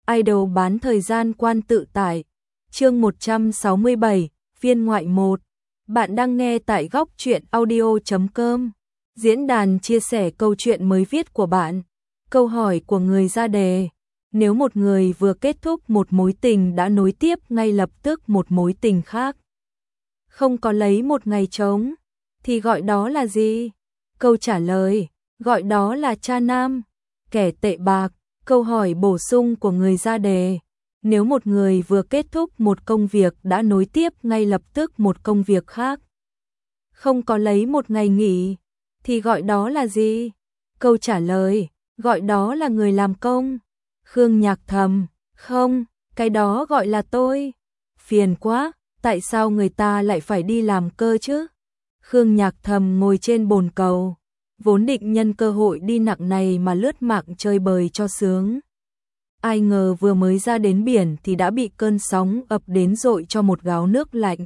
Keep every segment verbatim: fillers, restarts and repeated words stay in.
Idol bán thời gian quan tự tải. Chương một trăm sáu mươi bảy, phiên ngoại một. Bạn đang nghe tại góc truyện audio chấm com. Diễn đàn chia sẻ câu chuyện mới viết của bạn. Câu hỏi của người ra đề. Nếu một người vừa kết thúc một mối tình đã nối tiếp ngay lập tức một mối tình khác, không có lấy một ngày trống, thì gọi đó là gì? Câu trả lời, gọi đó là cha nam, kẻ tệ bạc. Câu hỏi bổ sung của người ra đề. Nếu một người vừa kết thúc một công việc đã nối tiếp ngay lập tức một công việc khác, không có lấy một ngày nghỉ, thì gọi đó là gì? Câu trả lời, gọi đó là người làm công. Khương Nhạc thầm, không, cái đó gọi là tôi. Phiền quá, tại sao người ta lại phải đi làm cơ chứ? Khương Nhạc thầm ngồi trên bồn cầu, vốn định nhân cơ hội đi nặng này mà lướt mạng chơi bời cho sướng. Ai ngờ vừa mới ra đến biển thì đã bị cơn sóng ập đến dội cho một gáo nước lạnh.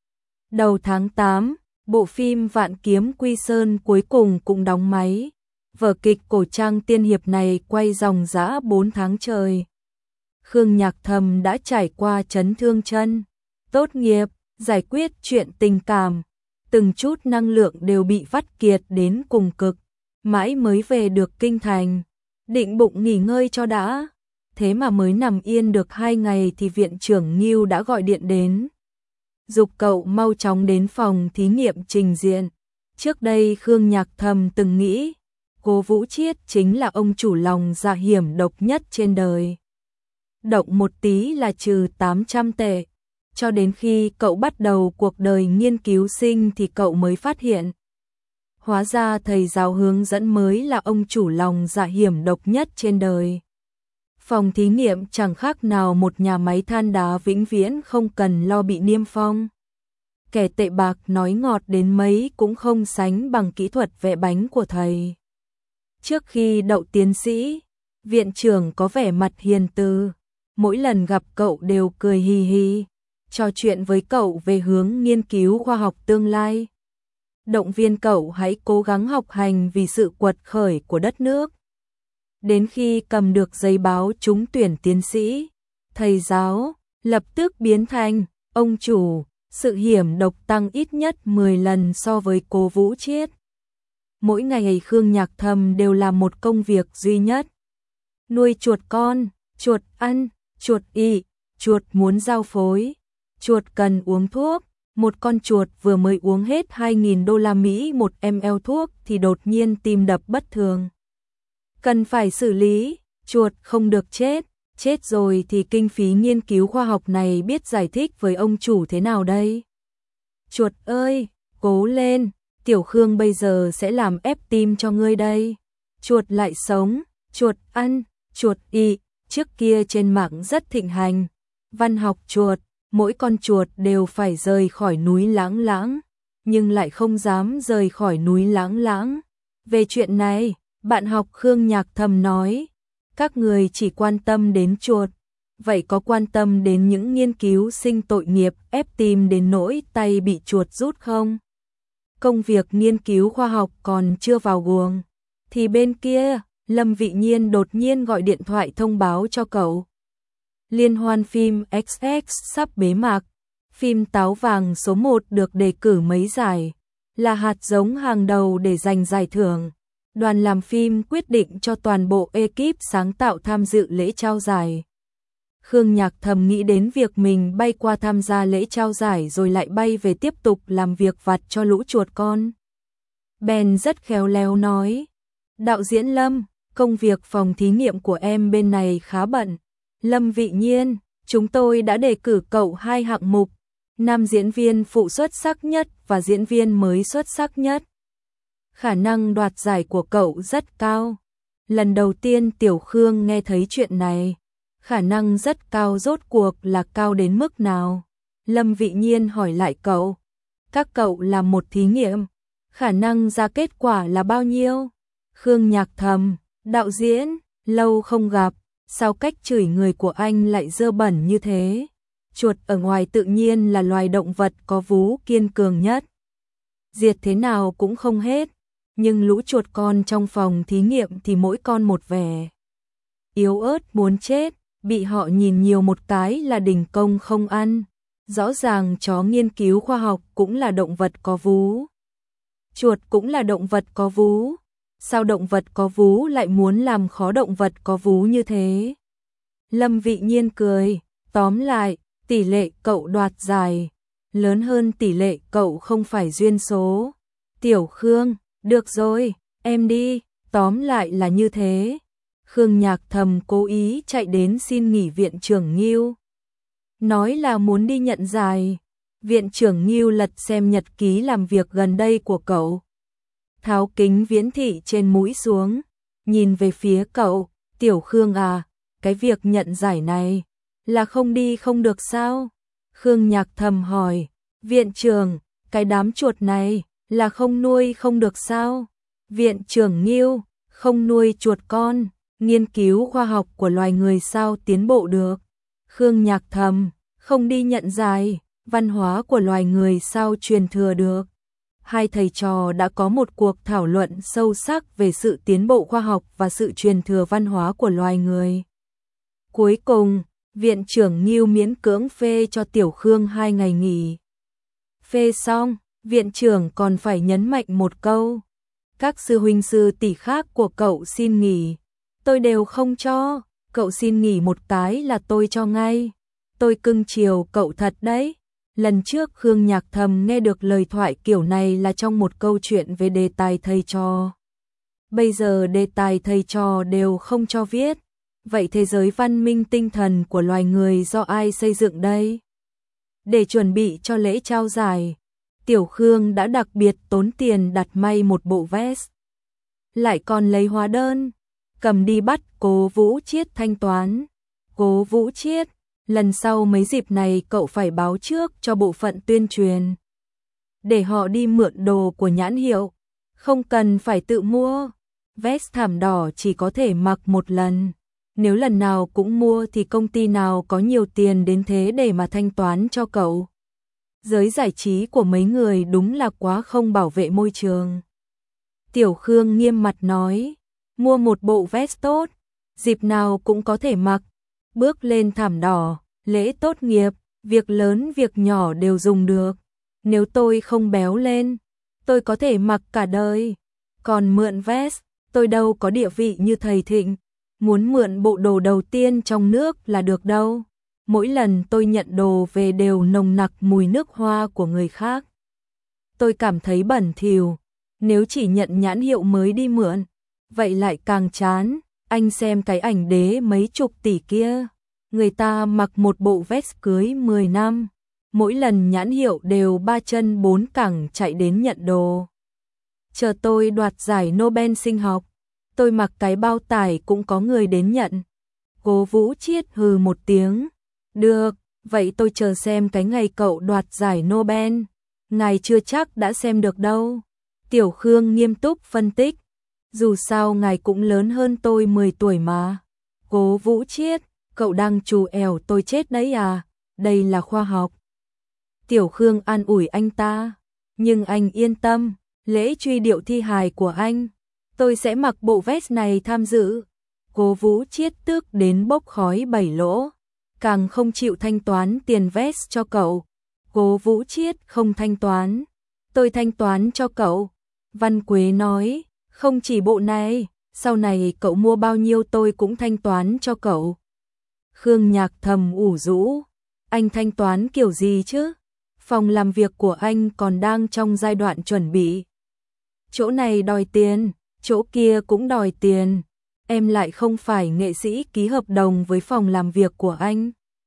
Đầu tháng tám, bộ phim Vạn Kiếm Quy Sơn cuối cùng cũng đóng máy. Vở kịch cổ trang tiên hiệp này quay dòng dã bốn tháng trời. Khương Nhạc thầm đã trải qua chấn thương chân, tốt nghiệp, giải quyết chuyện tình cảm. Từng chút năng lượng đều bị vắt kiệt đến cùng cực, mãi mới về được kinh thành, định bụng nghỉ ngơi cho đã. Thế mà mới nằm yên được hai ngày thì viện trưởng Ngưu đã gọi điện đến, giục cậu mau chóng đến phòng thí nghiệm trình diện. Trước đây Khương Nhạc thầm từng nghĩ, Cố Vũ Chiết chính là ông chủ lòng dạ hiểm độc nhất trên đời. Động một tí là trừ tám trăm tệ. Cho đến khi cậu bắt đầu cuộc đời nghiên cứu sinh thì cậu mới phát hiện, hóa ra thầy giáo hướng dẫn mới là ông chủ lòng dạ hiểm độc nhất trên đời. Phòng thí nghiệm chẳng khác nào một nhà máy than đá vĩnh viễn không cần lo bị niêm phong. Kẻ tệ bạc nói ngọt đến mấy cũng không sánh bằng kỹ thuật vẽ bánh của thầy. Trước khi đậu tiến sĩ, viện trưởng có vẻ mặt hiền từ, mỗi lần gặp cậu đều cười hì hì, trò chuyện với cậu về hướng nghiên cứu khoa học tương lai. Động viên cậu hãy cố gắng học hành vì sự quật khởi của đất nước. Đến khi cầm được giấy báo trúng tuyển tiến sĩ, thầy giáo lập tức biến thành ông chủ, sự hiểm độc tăng ít nhất mười lần so với Cố Vũ Chiết. Mỗi ngày Khương Nhạc thầm đều làm một công việc duy nhất. Nuôi chuột con, chuột ăn, chuột ị, chuột muốn giao phối, chuột cần uống thuốc. Một con chuột vừa mới uống hết hai nghìn đô la Mỹ một ml thuốc thì đột nhiên tim đập bất thường. Cần phải xử lý, chuột không được chết, chết rồi thì kinh phí nghiên cứu khoa học này biết giải thích với ông chủ thế nào đây? Chuột ơi, cố lên, Tiểu Khương bây giờ sẽ làm ép tim cho ngươi đây. Chuột lại sống, chuột ăn, chuột ị, trước kia trên mạng rất thịnh hành. Văn học chuột, mỗi con chuột đều phải rời khỏi núi Lãng Lãng, nhưng lại không dám rời khỏi núi Lãng Lãng. Về chuyện này, bạn học Khương Nhạc thầm nói, các người chỉ quan tâm đến chuột, vậy có quan tâm đến những nghiên cứu sinh tội nghiệp ép tim đến nỗi tay bị chuột rút không? Công việc nghiên cứu khoa học còn chưa vào guồng, thì bên kia, Lâm Vị Nhiên đột nhiên gọi điện thoại thông báo cho cậu. Liên hoan phim ích ích sắp bế mạc, phim Táo Vàng số một được đề cử mấy giải, là hạt giống hàng đầu để giành giải thưởng. Đoàn làm phim quyết định cho toàn bộ ekip sáng tạo tham dự lễ trao giải. Khương Nhạc thầm nghĩ đến việc mình bay qua tham gia lễ trao giải rồi lại bay về tiếp tục làm việc vặt cho lũ chuột con. Ben rất khéo léo nói, đạo diễn Lâm, công việc phòng thí nghiệm của em bên này khá bận. Lâm Vị Nhiên, chúng tôi đã đề cử cậu hai hạng mục, nam diễn viên phụ xuất sắc nhất và diễn viên mới xuất sắc nhất. Khả năng đoạt giải của cậu rất cao. Lần đầu tiên Tiểu Khương nghe thấy chuyện này. Khả năng rất cao rốt cuộc là cao đến mức nào? Lâm Vị Nhiên hỏi lại cậu. Các cậu làm một thí nghiệm, khả năng ra kết quả là bao nhiêu? Khương Nhạc thầm, đạo diễn, lâu không gặp, sao cách chửi người của anh lại dơ bẩn như thế? Chuột ở ngoài tự nhiên là loài động vật có vú kiên cường nhất, diệt thế nào cũng không hết. Nhưng lũ chuột con trong phòng thí nghiệm thì mỗi con một vẻ yếu ớt muốn chết. bị họ nhìn nhiều một cái là đình công không ăn. Rõ ràng chó nghiên cứu khoa học cũng là động vật có vú. Chuột cũng là động vật có vú. Sao động vật có vú lại muốn làm khó động vật có vú như thế? Lâm Vị Nhiên cười, tóm lại, tỷ lệ cậu đoạt giải lớn hơn tỷ lệ cậu không phải duyên số. Tiểu Khương, được rồi, em đi, tóm lại là như thế. Khương Nhạc Thầm cố ý chạy đến xin nghỉ viện trưởng Ngưu. Nói là muốn đi nhận giải. Viện trưởng Ngưu lật xem nhật ký làm việc gần đây của cậu. Tháo kính viễn thị trên mũi xuống, nhìn về phía cậu, Tiểu Khương à, cái việc nhận giải này, là không đi không được sao? Khương Nhạc Thầm hỏi, viện trưởng, cái đám chuột này, là không nuôi không được sao? Viện trưởng Ngưu, không nuôi chuột con, nghiên cứu khoa học của loài người sao tiến bộ được? Khương Nhạc Thầm, không đi nhận giải, văn hóa của loài người sao truyền thừa được? Hai thầy trò đã có một cuộc thảo luận sâu sắc về sự tiến bộ khoa học và sự truyền thừa văn hóa của loài người. Cuối cùng, viện trưởng Ngưu miễn cưỡng phê cho Tiểu Khương hai ngày nghỉ. Phê xong, viện trưởng còn phải nhấn mạnh một câu. Các sư huynh sư tỷ khác của cậu xin nghỉ, tôi đều không cho, cậu xin nghỉ một cái là tôi cho ngay. Tôi cưng chiều cậu thật đấy. Lần trước Khương Nhạc Thầm nghe được lời thoại kiểu này là trong một câu chuyện về đề tài thầy trò. Bây giờ đề tài thầy trò đều không cho viết. Vậy thế giới văn minh tinh thần của loài người do ai xây dựng đây? Để chuẩn bị cho lễ trao giải, Tiểu Khương đã đặc biệt tốn tiền đặt may một bộ vest. Lại còn lấy hóa đơn, cầm đi bắt Cố Vũ Chiết thanh toán. Cố Vũ Chiết, lần sau mấy dịp này cậu phải báo trước cho bộ phận tuyên truyền. Để họ đi mượn đồ của nhãn hiệu, không cần phải tự mua. Vest thảm đỏ chỉ có thể mặc một lần. Nếu lần nào cũng mua thì công ty nào có nhiều tiền đến thế để mà thanh toán cho cậu. Giới giải trí của mấy người đúng là quá không bảo vệ môi trường. Tiểu Khương nghiêm mặt nói, mua một bộ vest tốt, dịp nào cũng có thể mặc. Bước lên thảm đỏ, lễ tốt nghiệp, việc lớn việc nhỏ đều dùng được. Nếu tôi không béo lên, tôi có thể mặc cả đời. Còn mượn vest, tôi đâu có địa vị như thầy Thịnh. Muốn mượn bộ đồ đầu tiên trong nước là được đâu. Mỗi lần tôi nhận đồ về đều nồng nặc mùi nước hoa của người khác. Tôi cảm thấy bẩn thỉu. Nếu chỉ nhận nhãn hiệu mới đi mượn, vậy lại càng chán. Anh xem cái ảnh đế mấy chục tỷ kia. Người ta mặc một bộ vest cưới mười năm. Mỗi lần nhãn hiệu đều ba chân bốn cẳng chạy đến nhận đồ. Chờ tôi đoạt giải Nobel sinh học, tôi mặc cái bao tải cũng có người đến nhận. Cố Vũ Chiết hừ một tiếng. Được, vậy tôi chờ xem cái ngày cậu đoạt giải Nobel. Ngài chưa chắc đã xem được đâu. Tiểu Khương nghiêm túc phân tích. Dù sao ngài cũng lớn hơn tôi mười tuổi mà. Cố Vũ Chiết, cậu đang trù ẻo tôi chết đấy à? Đây là khoa học. Tiểu Khương an ủi anh ta. Nhưng anh yên tâm, lễ truy điệu thi hài của anh, tôi sẽ mặc bộ vest này tham dự. Cố Vũ Chiết tức đến bốc khói bảy lỗ, càng không chịu thanh toán tiền vest cho cậu. Cố Vũ Chiết không thanh toán, tôi thanh toán cho cậu. Văn Quế nói, không chỉ bộ này, sau này cậu mua bao nhiêu tôi cũng thanh toán cho cậu. Khương Nhạc Thầm ủ rũ, anh thanh toán kiểu gì chứ? Phòng làm việc của anh còn đang trong giai đoạn chuẩn bị. Chỗ này đòi tiền, chỗ kia cũng đòi tiền. Em lại không phải nghệ sĩ ký hợp đồng với phòng làm việc của anh.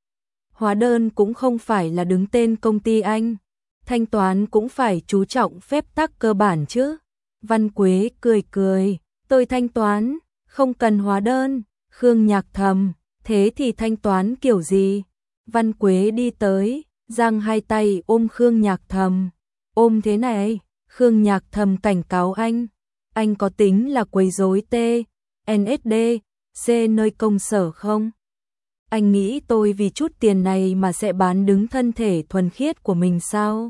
Hóa đơn cũng không phải là đứng tên công ty anh. Thanh toán cũng phải chú trọng phép tắc cơ bản chứ. Văn Quế cười cười, tôi thanh toán, không cần hóa đơn. Khương Nhạc Thầm, thế thì thanh toán kiểu gì? Văn Quế đi tới, giang hai tay ôm Khương Nhạc Thầm. Ôm thế này, Khương Nhạc Thầm cảnh cáo anh. Anh có tính là quấy rối T, en ét đê, C nơi công sở không? Anh nghĩ tôi vì chút tiền này mà sẽ bán đứng thân thể thuần khiết của mình sao?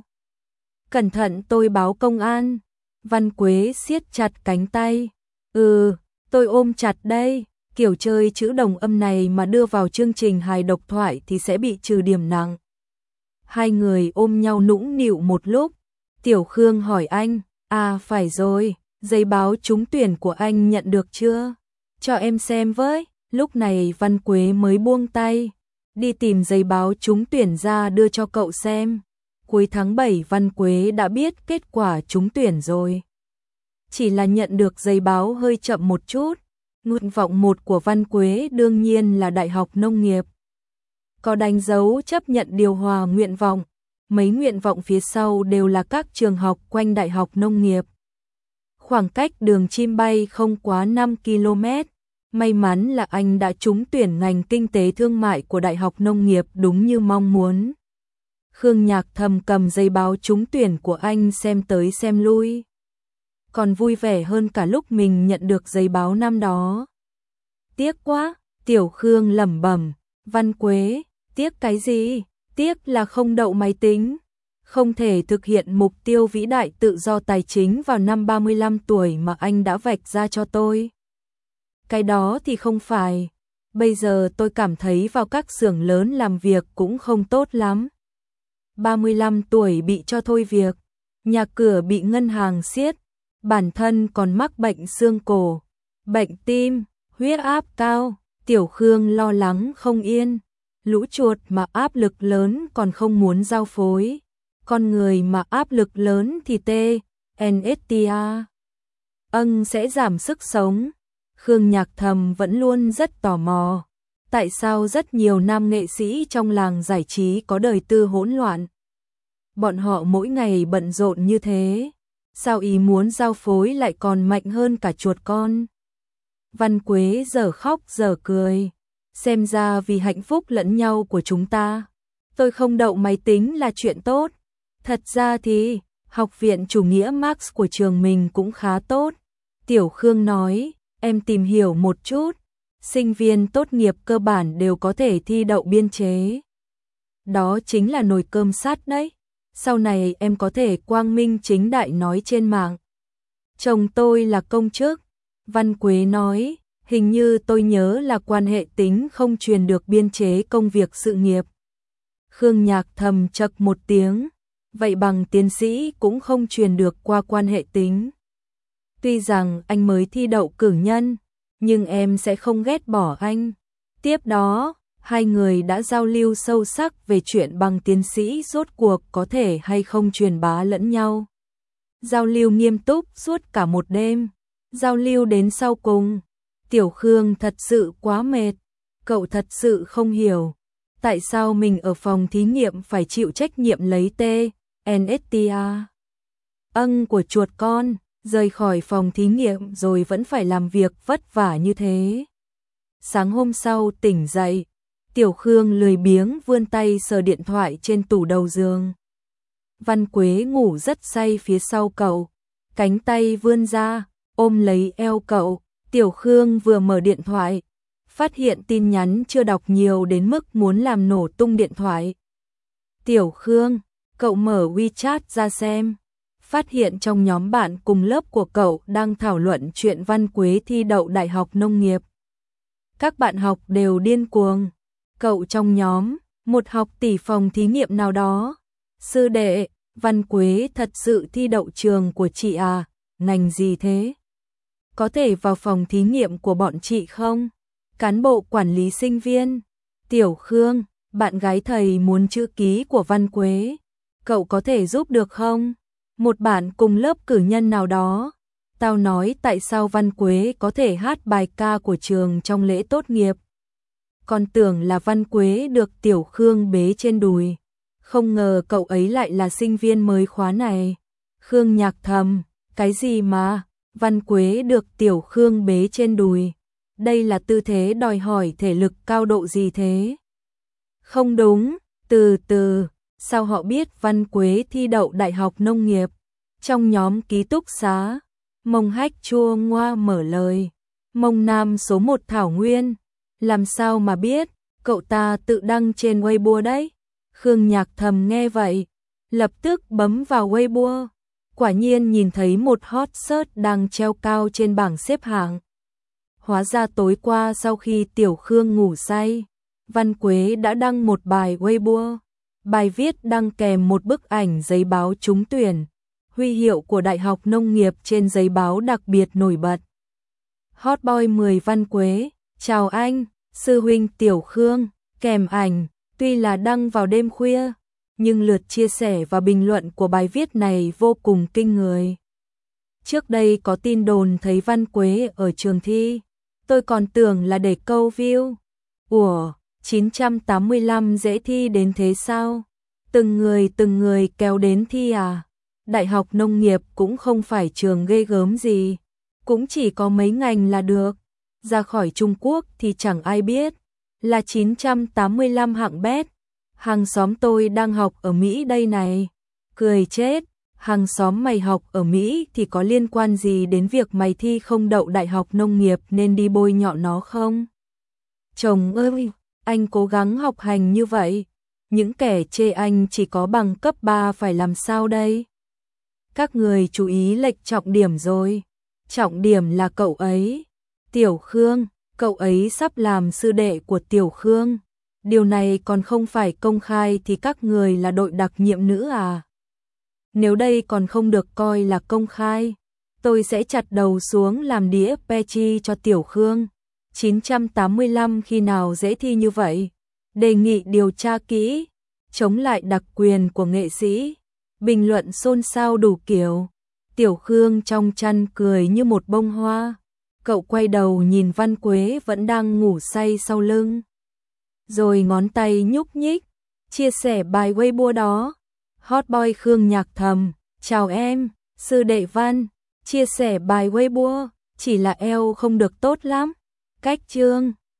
Cẩn thận tôi báo công an. Văn Quế siết chặt cánh tay. Ừ, tôi ôm chặt đây. Kiểu chơi chữ đồng âm này mà đưa vào chương trình hài độc thoại thì sẽ bị trừ điểm nặng. Hai người ôm nhau nũng nịu một lúc. Tiểu Khương hỏi anh, à phải rồi, giấy báo trúng tuyển của anh nhận được chưa? Cho em xem với. Lúc này Văn Quế mới buông tay, đi tìm giấy báo trúng tuyển ra đưa cho cậu xem. Cuối tháng bảy Văn Quế đã biết kết quả trúng tuyển rồi. Chỉ là nhận được giấy báo hơi chậm một chút. Nguyện vọng một của Văn Quế đương nhiên là Đại học Nông nghiệp. Có đánh dấu chấp nhận điều hòa nguyện vọng. Mấy nguyện vọng phía sau đều là các trường học quanh Đại học Nông nghiệp. Khoảng cách đường chim bay không quá năm ki lô mét. May mắn là anh đã trúng tuyển ngành kinh tế thương mại của Đại học Nông nghiệp đúng như mong muốn. Khương Nhạc Thầm cầm giấy báo trúng tuyển của anh xem tới xem lui. Còn vui vẻ hơn cả lúc mình nhận được giấy báo năm đó. Tiếc quá, Tiểu Khương lẩm bẩm, Văn Quế, tiếc cái gì? Tiếc là không đậu máy tính, không thể thực hiện mục tiêu vĩ đại tự do tài chính vào năm ba mươi lăm tuổi mà anh đã vạch ra cho tôi. Cái đó thì không phải, bây giờ tôi cảm thấy vào các xưởng lớn làm việc cũng không tốt lắm. ba mươi lăm tuổi bị cho thôi việc, nhà cửa bị ngân hàng siết, bản thân còn mắc bệnh xương cổ, bệnh tim, huyết áp cao, Tiểu Khương lo lắng không yên. Lũ chuột mà áp lực lớn còn không muốn giao phối, con người mà áp lực lớn thì tê, en ét tê a. Âng sẽ giảm sức sống. Khương Nhạc Thầm vẫn luôn rất tò mò. Tại sao rất nhiều nam nghệ sĩ trong làng giải trí có đời tư hỗn loạn? Bọn họ mỗi ngày bận rộn như thế, sao ý muốn giao phối lại còn mạnh hơn cả chuột con? Văn Quế giờ khóc giờ cười. Xem ra vì hạnh phúc lẫn nhau của chúng ta, tôi không đậu máy tính là chuyện tốt. Thật ra thì, học viện chủ nghĩa Marx của trường mình cũng khá tốt. Tiểu Khương nói, em tìm hiểu một chút, sinh viên tốt nghiệp cơ bản đều có thể thi đậu biên chế. Đó chính là nồi cơm sắt đấy. Sau này em có thể quang minh chính đại nói trên mạng. Chồng tôi là công chức. Văn Quế nói, hình như tôi nhớ là quan hệ tính không truyền được biên chế công việc sự nghiệp. Khương Nhạc Thầm chậc một tiếng, vậy bằng tiến sĩ cũng không truyền được qua quan hệ tính. Tuy rằng anh mới thi đậu cử nhân, nhưng em sẽ không ghét bỏ anh. Tiếp đó, hai người đã giao lưu sâu sắc về chuyện bằng tiến sĩ rốt cuộc có thể hay không truyền bá lẫn nhau. Giao lưu nghiêm túc suốt cả một đêm, giao lưu đến sau cùng. Tiểu Khương thật sự quá mệt, cậu thật sự không hiểu, tại sao mình ở phòng thí nghiệm phải chịu trách nhiệm lấy T, en ét tê a. Âng của chuột con, rời khỏi phòng thí nghiệm rồi vẫn phải làm việc vất vả như thế. Sáng hôm sau tỉnh dậy, Tiểu Khương lười biếng vươn tay sờ điện thoại trên tủ đầu giường. Văn Quế ngủ rất say phía sau cậu, cánh tay vươn ra, ôm lấy eo cậu. Tiểu Khương vừa mở điện thoại, phát hiện tin nhắn chưa đọc nhiều đến mức muốn làm nổ tung điện thoại. Tiểu Khương, cậu mở WeChat ra xem, phát hiện trong nhóm bạn cùng lớp của cậu đang thảo luận chuyện Văn Quế thi đậu Đại học Nông nghiệp. Các bạn học đều điên cuồng. Cậu trong nhóm, một học tỷ phòng thí nghiệm nào đó. Sư đệ, Văn Quế thật sự thi đậu trường của chị à, ngành gì thế? Có thể vào phòng thí nghiệm của bọn chị không? Cán bộ quản lý sinh viên. Tiểu Khương, bạn gái thầy muốn chữ ký của Văn Quế. Cậu có thể giúp được không? Một bạn cùng lớp cử nhân nào đó. Tao nói tại sao Văn Quế có thể hát bài ca của trường trong lễ tốt nghiệp. Còn tưởng là Văn Quế được Tiểu Khương bế trên đùi. Không ngờ cậu ấy lại là sinh viên mới khóa này. Khương Nhạc Thầm, cái gì mà... Văn Quế được Tiểu Khương bế trên đùi. Đây là tư thế đòi hỏi thể lực cao độ gì thế? Không đúng, từ từ, sao họ biết Văn Quế thi đậu Đại học Nông nghiệp? Trong nhóm ký túc xá, Mông Hách chua ngoa mở lời. Mông Nam số một Thảo Nguyên. Làm sao mà biết, cậu ta tự đăng trên Weibo đấy. Khương Nhạc Thầm nghe vậy, lập tức bấm vào Weibo. Quả nhiên nhìn thấy một hot search đang treo cao trên bảng xếp hạng. Hóa ra tối qua sau khi Tiểu Khương ngủ say, Văn Quế đã đăng một bài Weibo. Bài viết đăng kèm một bức ảnh giấy báo trúng tuyển, huy hiệu của Đại học Nông nghiệp trên giấy báo đặc biệt nổi bật. Hot boy mười Văn Quế, chào anh, sư huynh Tiểu Khương, kèm ảnh, tuy là đăng vào đêm khuya, nhưng lượt chia sẻ và bình luận của bài viết này vô cùng kinh người. Trước đây có tin đồn thấy Văn Quế ở trường thi, tôi còn tưởng là để câu view. Ủa, chín trăm tám mươi lăm dễ thi đến thế sao? Từng người từng người kéo đến thi à? Đại học Nông nghiệp cũng không phải trường ghê gớm gì, cũng chỉ có mấy ngành là được. Ra khỏi Trung Quốc thì chẳng ai biết, là chín trăm tám mươi lăm hạng bét. Hàng xóm tôi đang học ở Mỹ đây này. Cười chết, hàng xóm mày học ở Mỹ thì có liên quan gì đến việc mày thi không đậu Đại học Nông nghiệp nên đi bôi nhọ nó không? Chồng ơi, anh cố gắng học hành như vậy, những kẻ chê anh chỉ có bằng cấp ba phải làm sao đây? Các người chú ý lệch trọng điểm rồi. Trọng điểm là cậu ấy, Tiểu Khương, cậu ấy sắp làm sư đệ của Tiểu Khương. Điều này còn không phải công khai thì các người là đội đặc nhiệm nữ à? Nếu đây còn không được coi là công khai, tôi sẽ chặt đầu xuống làm đĩa Pechi cho Tiểu Khương. chín trăm tám mươi lăm khi nào dễ thi như vậy? Đề nghị điều tra kỹ, chống lại đặc quyền của nghệ sĩ. Bình luận xôn xao đủ kiểu. Tiểu Khương trong chăn cười như một bông hoa. Cậu quay đầu nhìn Văn Quế vẫn đang ngủ say sau lưng, rồi ngón tay nhúc nhích, chia sẻ bài Weibo đó. Hot boy Khương nhạc thầm, chào em, sư đệ Văn, chia sẻ bài Weibo, chỉ là eo không được tốt lắm. Cách chương